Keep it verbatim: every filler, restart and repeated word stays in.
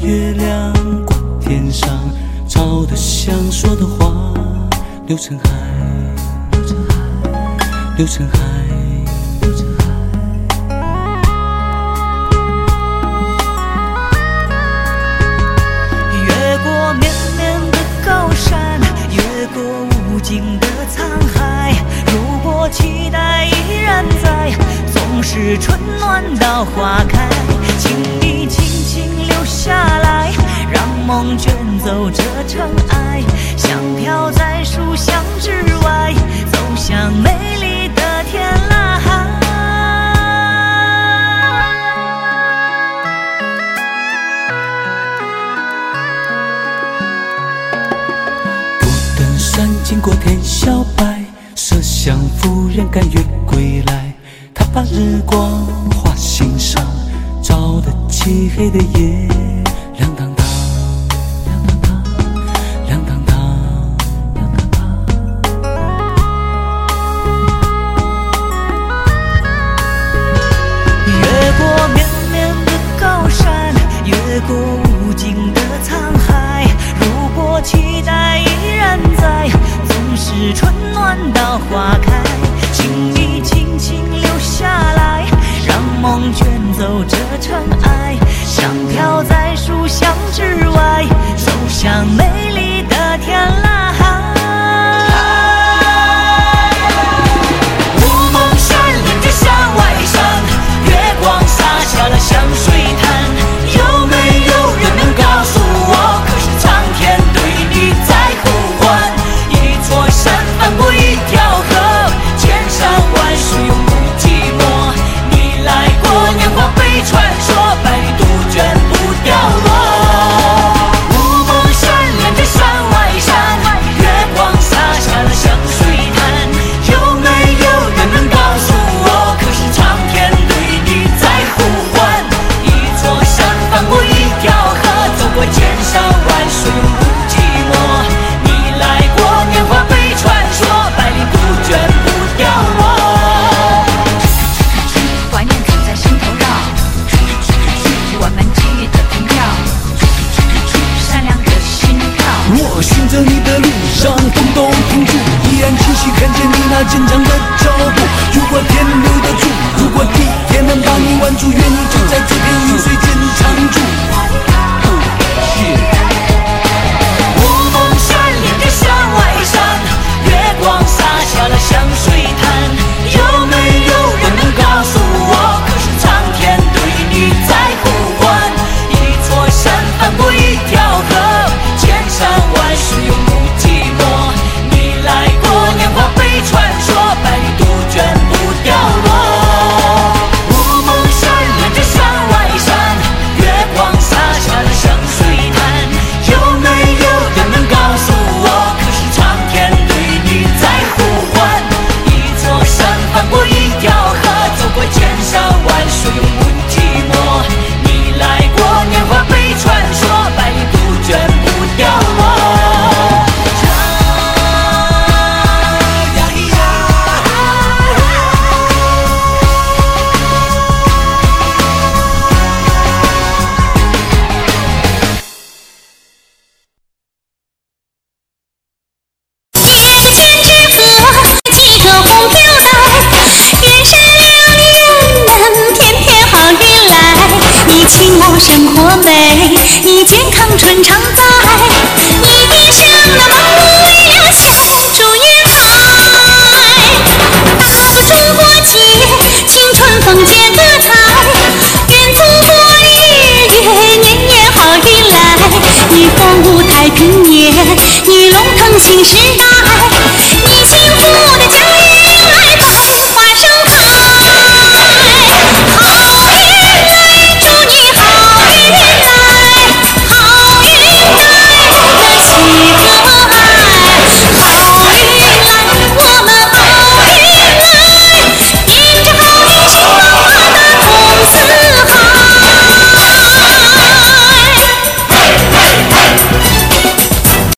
月亮挂天上，照得想说的话流成海，流成海，流成海，流成海。越过绵绵的高山，越过无尽的沧海，如果期待依然在，总是春暖到花开，请你轻轻留下来，让梦卷走这尘埃，像飘在书香之外，走向美丽的天籁。不等山经过天晓白，麝香夫人甘愿归来，她把日光画心上，照得漆黑的夜亮堂堂，亮堂堂，亮堂堂，亮堂堂。越过绵绵的高山，越过无尽的沧海，如果期待依然在，总是春暖到花开，请你轻轻留下来，让梦卷走这尘埃，像飘在书香之外，走向美丽的天籁。雾蒙山连着山外山，月光洒下了香水滩，有没有人能告诉我，可是苍天对你在呼唤，一座山翻过一条河，千山万水永不寂寞，你来过年华被传说，百里杜鹃不掉落。雾蒙山连着山外山，月光洒下了香水滩，有没有人能告诉我，可是苍天对你在呼唤，一座山翻过一条河，走过千山万水永不寂寞，你来过年华被传说，百里杜鹃不掉落。 怀念总在心头绕，我们给予的凭票，善良的心跳。 我寻着你的路上，风都停住，依然清晰看见你那坚强的脚步。如果天留得住，如果地也能把你挽住，愿你就在这片云水间常驻。雾蒙山连着山外山，月光洒下了香水滩，有没有人能告诉我，可是苍天对你在呼唤，一座山翻过一条河，千山万水永不寂寞，你来过年华被传说，百里杜鹃不掉落。雾蒙山连着山外山，月光洒下了香水滩，有没有人能告诉我，可是苍天对你在呼唤，一座山翻过一条河，走过千山万水永不寂寞，你来过年华被传说，百里杜鹃不掉落。 生活美，你健康春常在，你的生那忙碌为了小公主约来，打不住过节，青春风节歌彩，愿祖国日月年年好运来，你风舞太平年，你龙腾新时代。